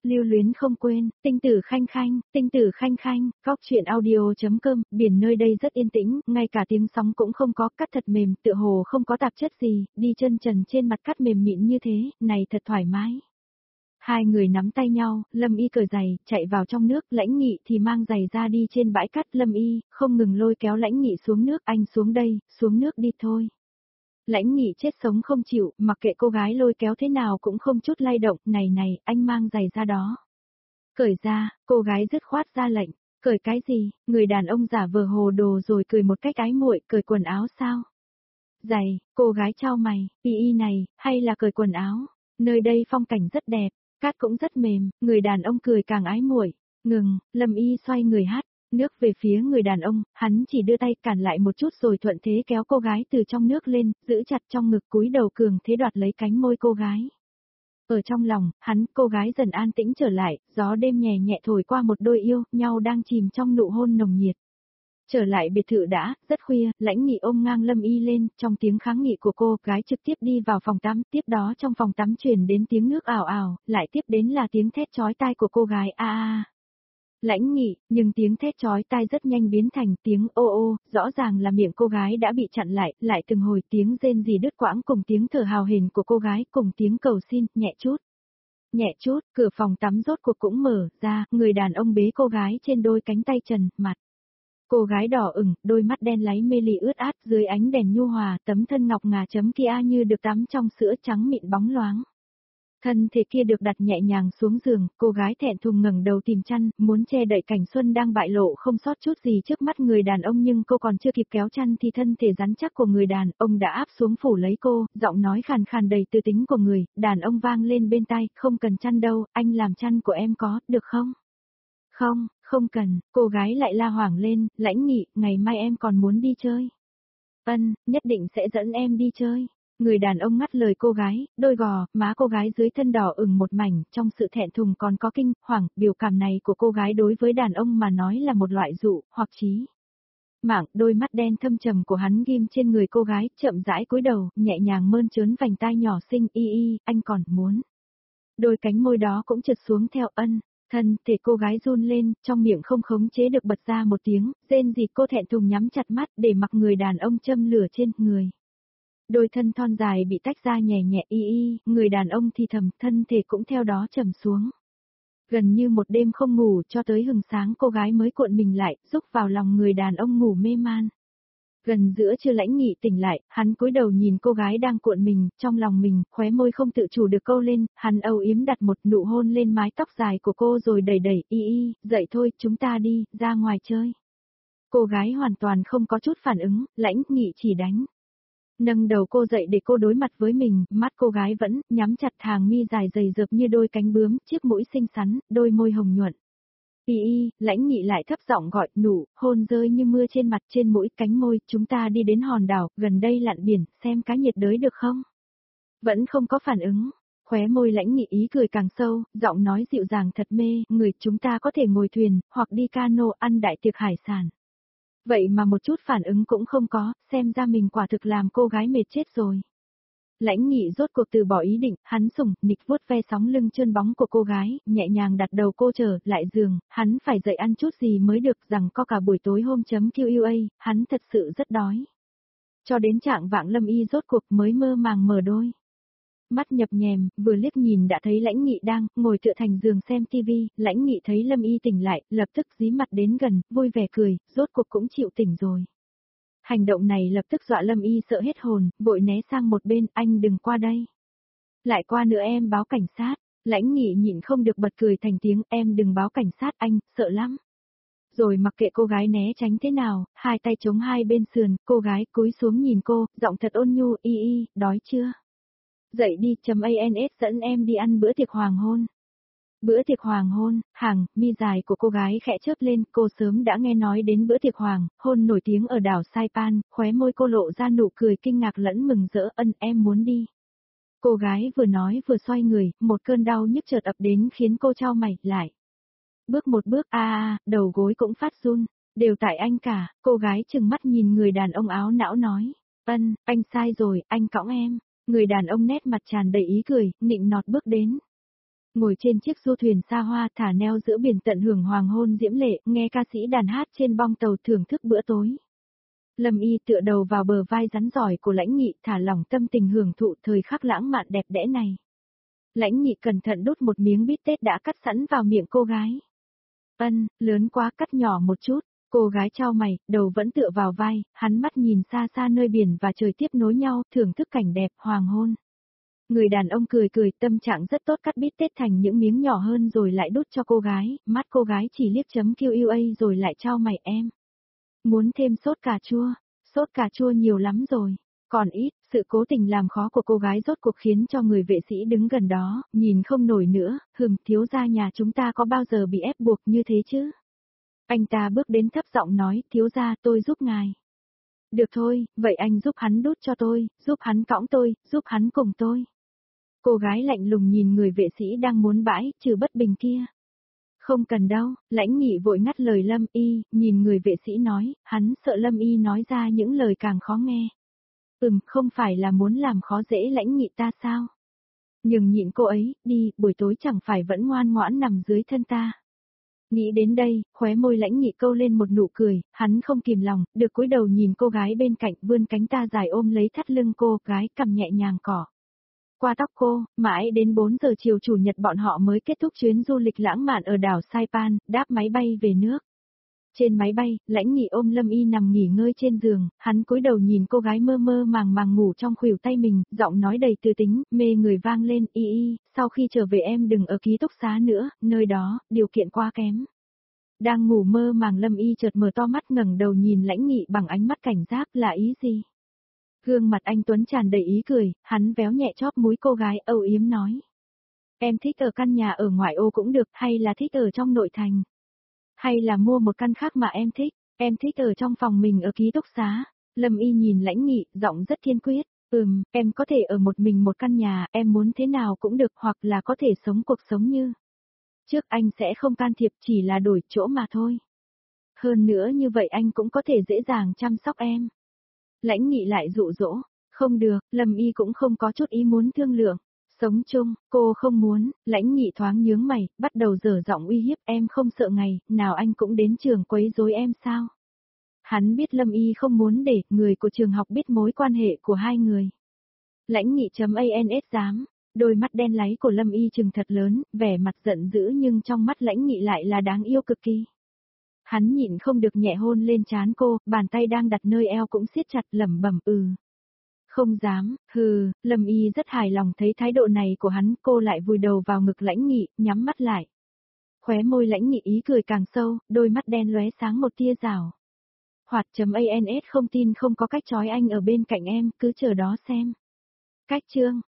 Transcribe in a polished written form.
Lưu luyến không quên, tinh tử khanh khanh, góc chuyện audio.com, biển nơi đây rất yên tĩnh, ngay cả tiếng sóng cũng không có, cát thật mềm, tựa hồ không có tạp chất gì, đi chân trần trên mặt cát mềm mịn như thế, này thật thoải mái. Hai người nắm tay nhau, Lâm Y cởi giày, chạy vào trong nước, Lãnh Nghị thì mang giày ra đi trên bãi cát, Lâm Y, không ngừng lôi kéo Lãnh Nghị xuống nước, anh xuống đây, xuống nước đi thôi. Lãnh Nghị chết sống không chịu, mặc kệ cô gái lôi kéo thế nào cũng không chút lay động, này, anh mang giày ra đó. Cởi ra, cô gái dứt khoát ra lệnh, cởi cái gì, người đàn ông giả vờ hồ đồ rồi cười một cách ái muội, cởi quần áo sao? Giày, cô gái chau mày, y này, hay là cởi quần áo? Nơi đây phong cảnh rất đẹp, cát cũng rất mềm, người đàn ông cười càng ái muội. Ngừng, Lâm Y xoay người hát, nước về phía người đàn ông, hắn chỉ đưa tay cản lại một chút rồi thuận thế kéo cô gái từ trong nước lên, giữ chặt trong ngực cúi đầu cường thế đoạt lấy cánh môi cô gái. Ở trong lòng, cô gái dần an tĩnh trở lại, gió đêm nhẹ nhẹ thổi qua một đôi yêu, nhau đang chìm trong nụ hôn nồng nhiệt. Trở lại biệt thự đã, rất khuya, Lãnh Nghị ôm ngang Lâm Y lên, trong tiếng kháng nghị của cô, gái trực tiếp đi vào phòng tắm, tiếp đó trong phòng tắm truyền đến tiếng nước ào ào, lại tiếp đến là tiếng thét chói tai của cô gái a a. Lãnh Nghị, nhưng tiếng thét chói tai rất nhanh biến thành tiếng ô ô, rõ ràng là miệng cô gái đã bị chặn lại từng hồi tiếng rên rỉ đứt quãng cùng tiếng thở hào hển của cô gái cùng tiếng cầu xin, nhẹ chút. Nhẹ chút, cửa phòng tắm rốt cuộc cũng mở ra, người đàn ông bế cô gái trên đôi cánh tay trần, mặt. Cô gái đỏ ửng, đôi mắt đen láy mê ly ướt át dưới ánh đèn nhu hòa, tấm thân ngọc ngà chấm kia như được tắm trong sữa trắng mịn bóng loáng. Thân thể kia được đặt nhẹ nhàng xuống giường, cô gái thẹn thùng ngẩng đầu tìm chăn, muốn che đậy cảnh xuân đang bại lộ không sót chút gì trước mắt người đàn ông nhưng cô còn chưa kịp kéo chăn thì thân thể rắn chắc của người đàn ông đã áp xuống phủ lấy cô, giọng nói khàn khàn đầy tư tính của người, đàn ông vang lên bên tai, không cần chăn đâu, anh làm chăn của em có, được không? Không cần, cô gái lại la hoảng lên, Lãnh Nghị, ngày mai em còn muốn đi chơi. Nhất định sẽ dẫn em đi chơi. Người đàn ông ngắt lời cô gái, đôi gò, má cô gái dưới thân đỏ ửng một mảnh, trong sự thẹn thùng còn có kinh hoàng, biểu cảm này của cô gái đối với đàn ông mà nói là một loại dụ, hoặc trí. Mạng, đôi mắt đen thâm trầm của hắn ghim trên người cô gái, chậm rãi cúi đầu, nhẹ nhàng mơn trớn vành tai nhỏ xinh, anh còn muốn. Đôi cánh môi đó cũng trượt xuống theo thân thể cô gái run lên, trong miệng không khống chế được bật ra một tiếng, rên rỉ cô thẹn thùng nhắm chặt mắt để mặc người đàn ông châm lửa trên người. Đôi thân thon dài bị tách ra nhẹ nhẹ người đàn ông thì thầm, thân thể cũng theo đó trầm xuống. Gần như một đêm không ngủ cho tới hừng sáng cô gái mới cuộn mình lại, rúc vào lòng người đàn ông ngủ mê man. Gần giữa trưa Lãnh Nghị tỉnh lại, hắn cúi đầu nhìn cô gái đang cuộn mình, trong lòng mình, khóe môi không tự chủ được câu lên, hắn âu yếm đặt một nụ hôn lên mái tóc dài của cô rồi đẩy, dậy thôi, chúng ta đi, ra ngoài chơi. Cô gái hoàn toàn không có chút phản ứng, Lãnh Nghị chỉ đánh. Nâng đầu cô dậy để cô đối mặt với mình, mắt cô gái vẫn nhắm chặt, hàng mi dài dày dợp như đôi cánh bướm, chiếc mũi xinh xắn, đôi môi hồng nhuận. Lãnh Nghị lại thấp giọng gọi, hôn rơi như mưa trên mặt trên mũi cánh môi, chúng ta đi đến hòn đảo, gần đây lặn biển, xem cá nhiệt đới được không? Vẫn không có phản ứng, khóe môi Lãnh Nghị ý cười càng sâu, giọng nói dịu dàng thật mê, người chúng ta có thể ngồi thuyền, hoặc đi cano ăn đại tiệc hải sản. Vậy mà một chút phản ứng cũng không có, xem ra mình quả thực làm cô gái mệt chết rồi. Lãnh Nghị rốt cuộc từ bỏ ý định, hắn sủng nịch vuốt ve sóng lưng trơn bóng của cô gái, nhẹ nhàng đặt đầu cô trở lại giường, hắn phải dậy ăn chút gì mới được, rằng có cả buổi tối hôm QA, hắn thật sự rất đói. Cho đến trạng vạng Lâm Y rốt cuộc mới mơ màng mở đôi. Mắt nhập nhèm, vừa liếc nhìn đã thấy Lãnh Nghị đang ngồi tựa thành giường xem tivi, Lãnh Nghị thấy Lâm Y tỉnh lại, lập tức dí mặt đến gần, vui vẻ cười, rốt cuộc cũng chịu tỉnh rồi. Hành động này lập tức dọa Lâm Y sợ hết hồn, vội né sang một bên, anh đừng qua đây. Lại qua nữa em báo cảnh sát, Lãnh Nghị nhịn không được bật cười thành tiếng, em đừng báo cảnh sát anh, sợ lắm. Rồi mặc kệ cô gái né tránh thế nào, hai tay chống hai bên sườn, cô gái cúi xuống nhìn cô, giọng thật ôn nhu, đói chưa? Dậy đi, ans dẫn em đi ăn bữa tiệc hoàng hôn. Bữa tiệc hoàng hôn, hàng mi dài của cô gái khẽ chớp lên, cô sớm đã nghe nói đến bữa tiệc hoàng hôn nổi tiếng ở đảo Saipan, khóe môi cô lộ ra nụ cười kinh ngạc lẫn mừng rỡ, em muốn đi. Cô gái vừa nói vừa xoay người, một cơn đau nhức chợt ập đến khiến cô chau mày lại. Bước một bước, đầu gối cũng phát run, đều tại anh cả, cô gái trừng mắt nhìn người đàn ông áo não nói, anh sai rồi, anh cõng em. Người đàn ông nét mặt tràn đầy ý cười, nịnh nọt bước đến. ngồi trên chiếc du thuyền xa hoa thả neo giữa biển tận hưởng hoàng hôn diễm lệ, nghe ca sĩ đàn hát trên bong tàu thưởng thức bữa tối. Lâm Y tựa đầu vào bờ vai rắn giỏi của Lãnh Nghị, thả lỏng tâm tình hưởng thụ thời khắc lãng mạn đẹp đẽ này. Lãnh Nghị cẩn thận đút một miếng bít tết đã cắt sẵn vào miệng cô gái. Lớn quá, cắt nhỏ một chút. Cô gái chau mày, đầu vẫn tựa vào vai, hắn mắt nhìn xa xa nơi biển và trời tiếp nối nhau, thưởng thức cảnh đẹp hoàng hôn. Người đàn ông cười cười, tâm trạng rất tốt, cắt bít tết thành những miếng nhỏ hơn rồi lại đút cho cô gái, mắt cô gái chỉ liếc chấm QUA rồi lại chau mày. Em muốn thêm sốt cà chua nhiều lắm rồi, còn ít. Sự cố tình làm khó của cô gái rốt cuộc khiến cho người vệ sĩ đứng gần đó, nhìn không nổi nữa, thiếu gia nhà chúng ta có bao giờ bị ép buộc như thế chứ? Anh ta bước đến thấp giọng nói, thiếu gia, tôi giúp ngài. Được thôi, vậy anh giúp hắn đút cho tôi, giúp hắn cõng tôi, giúp hắn cùng tôi. Cô gái lạnh lùng nhìn người vệ sĩ đang muốn bãi, trừ bất bình kia. Không cần đâu, Lãnh Nghị vội ngắt lời Lâm Y, nhìn người vệ sĩ nói, hắn sợ Lâm Y nói ra những lời càng khó nghe. Không phải là muốn làm khó dễ Lãnh Nghị ta sao? Nhưng nhịn cô ấy, đi, buổi tối chẳng phải vẫn ngoan ngoãn nằm dưới thân ta. Nghĩ đến đây, khóe môi Lãnh Nghị câu lên một nụ cười, hắn không kìm lòng, được cúi đầu nhìn cô gái bên cạnh, vươn cánh ta dài ôm lấy thắt lưng cô, gái cầm nhẹ nhàng cỏ qua tóc cô, mãi đến 4 giờ chiều chủ nhật bọn họ mới kết thúc chuyến du lịch lãng mạn ở đảo Saipan, đáp máy bay về nước. Trên máy bay, Lãnh Nghị ôm Lâm Y nằm nghỉ ngơi trên giường, hắn cúi đầu nhìn cô gái mơ mơ màng màng ngủ trong khuỷu tay mình, giọng nói đầy tư tính, mê người vang lên, Y, sau khi trở về em đừng ở ký túc xá nữa, nơi đó, điều kiện quá kém. Đang ngủ mơ màng Lâm Y chợt mở to mắt ngẩng đầu nhìn Lãnh Nghị bằng ánh mắt cảnh giác, là ý gì? Gương mặt anh Tuấn tràn đầy ý cười, hắn véo nhẹ chóp mũi cô gái, âu yếm nói. Em thích ở căn nhà ở ngoại ô cũng được, hay là thích ở trong nội thành? Hay là mua một căn khác mà em thích ở trong phòng mình ở ký túc xá. Lâm Y nhìn Lãnh Nghị, giọng rất kiên quyết. Em có thể ở một mình một căn nhà, em muốn thế nào cũng được, hoặc là có thể sống cuộc sống như trước, anh sẽ không can thiệp, chỉ là đổi chỗ mà thôi. Hơn nữa như vậy anh cũng có thể dễ dàng chăm sóc em. Lãnh Nghị lại dụ dỗ, không được, Lâm Y cũng không có chút ý muốn thương lượng. Sống chung, cô không muốn. Lãnh Nghị thoáng nhướng mày, bắt đầu dở giọng uy hiếp, em không sợ ngày nào anh cũng đến trường quấy rối em sao? Hắn biết Lâm Y không muốn để người của trường học biết mối quan hệ của hai người. Lãnh Nghị.ans dám, đôi mắt đen láy của Lâm Y trừng thật lớn, vẻ mặt giận dữ nhưng trong mắt Lãnh Nghị lại là đáng yêu cực kỳ. Hắn nhịn không được nhẹ hôn lên trán cô, bàn tay đang đặt nơi eo cũng siết chặt, lẩm bẩm Không dám, Lâm Y rất hài lòng thấy thái độ này của hắn, cô lại vùi đầu vào ngực Lãnh Nghị, nhắm mắt lại. Khóe môi Lãnh Nghị ý cười càng sâu, đôi mắt đen lóe sáng một tia rào. Hoạt.ans không tin không có cách trói anh ở bên cạnh em, cứ chờ đó xem. Cách chương